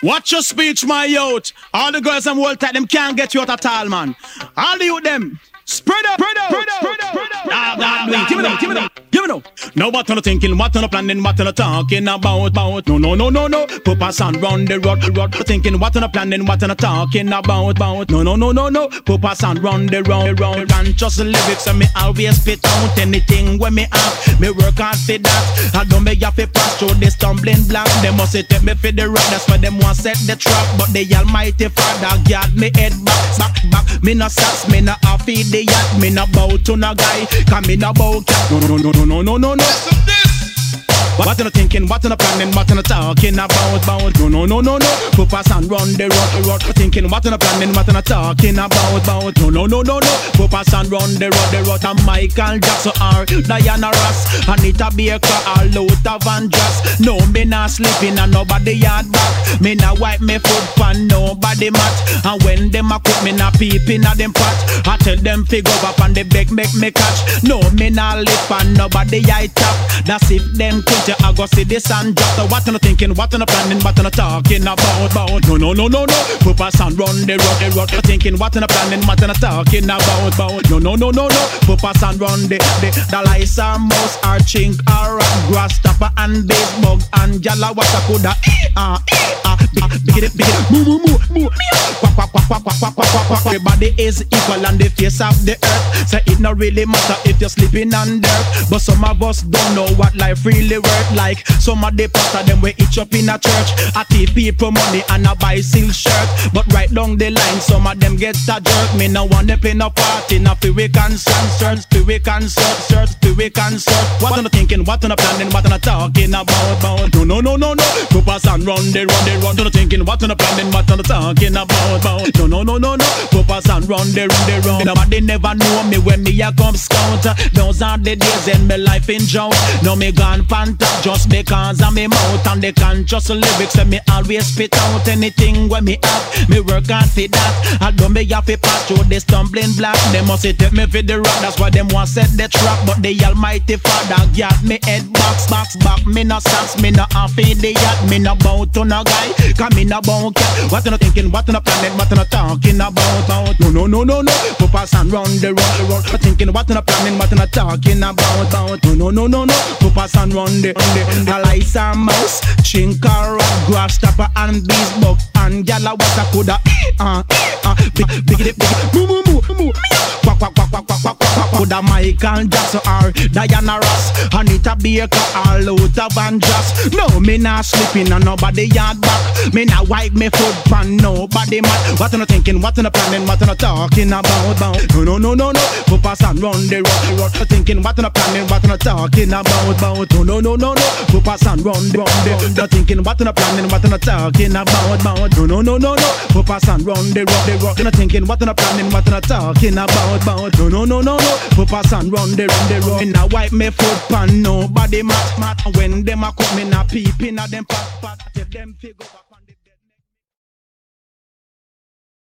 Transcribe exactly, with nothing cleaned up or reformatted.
Watch your speech, my youth. All the girls and old tight, them can't get you out at all, man. All the youth, them. Spread out, spread out, spread out, spread out, spread out. Ah, ah, ah, give me that, give me that, give me that. Now what on the thinking, what on the planning, what on the talking about, about. No, no, no, no, no. Put a sound round the road, the road. Thinking, what on the planning, what on the talking about, about. No, no, no, no, no. Put a sound round the road, the road. And just the lyrics and me always spit out anything when me have. Me work hard for that. I don't make you fi pass through the stumbling block. They must say take me for the rock. That's why them want set the trap. But the Almighty Father got me head back, back, back. Me no sass, me no half feed the yacht. Me no bow to no guy, cause me no bow cat. No, no, no, no, no, no, no, no. Listen this. What you thinking, what you planning, what you talking about, about. No, no, no, no, no. Put us and run the road, the road. Thinking, what you planning, what you talking about, about. No, no, no, no, no. Put us and run the road, the road. And Michael Jackson or Diana Ross, Anita Baker or Luther Vandross. No, me not sleeping and nobody yard back. Me not wipe me foot pan nobody mat. And when them a cook, me not peeping at them pot. I tell them figure up and they beg make me catch. No, me not lip and nobody eye tap. That's if them could. I go see this and just uh, what you thinking, what you planning, what you talking about, about. No, no, no, no, no. Put us and run the road, the road. Thinking, what you planning, what you talking about, about. No, no, no, no, no. Put us and run the the the lice or mouse or chink or rat, grasshopper and basebug and jala what I coulda eh ah eh ah big it big it move move move move. Quack quack quack quack quack quack quack quack. Everybody is equal on the face of the earth. So it not really matter if you're sleeping on dirt, but some of us don't know what life really worth. Like some of the pastor them we each up in a church. I take people money and I buy silk shirt. But right down the line some of them get a jerk. Me no want to play no party, no fi we concern, search, fi we concern, search, fi we concern. What on the thinking, what on the planning, what on the talking about, about. No, no, no, no, no. Go pass and run the run the run. On the thinking, what on the planning, what on the talking about, about. No, no, no, no, no. Go pass and run the run the run. Nobody never know me when me a come scout. Those are the days in my life in drought. Now me gone pant just because of me mouth and the conscious lyrics and me always spit out anything when me have. Me work hard for that. I don't me have to pass through the stumbling block. They must say take me for the rock. That's why them want set the trap. But the Almighty Father got me head box, box, back. Me no socks, me no half feed the yacht. Me no bow to no guy, cause me no bow cat. What you no thinking, what you no planning, what you no talking about, about. No, no, no, no, no. Put us and run the road, the road. Thinking what you no planning, what you no talking about, about. No, no, no, no, no. Put us and run the, run the, the lice and mouse, chink or rat, grasshopper and beesbug and jala what I coulda eh ah eh ah big big it big it moo moo moo moo quack quack quack quack quack quack quack. Coulda Michael Jackson or Diana Ross, Anita Baker or Luther Vandross. No, me not sleeping on nobody yard back. Me not wipe me foot pan nobody mat. What you no thinking, what you no planning, what you no talking about, about. No, no, no, no, no. Put us and run the road, the road. Thinking what you no planning, what you no talking about, about. No, no, no, no, no. Put us and run the run the. Not thinking what you no planning, what you no talking about, about. No, no, no, no, no. Put us and run the road, the road. Not thinking what you no planning, what you no talking about, about. No, no, no, no, no. Put us and run the run the road. Me not wipe me foot pan nobody mat mat. When them a come me not peeping at them pat pat. Tell them figure.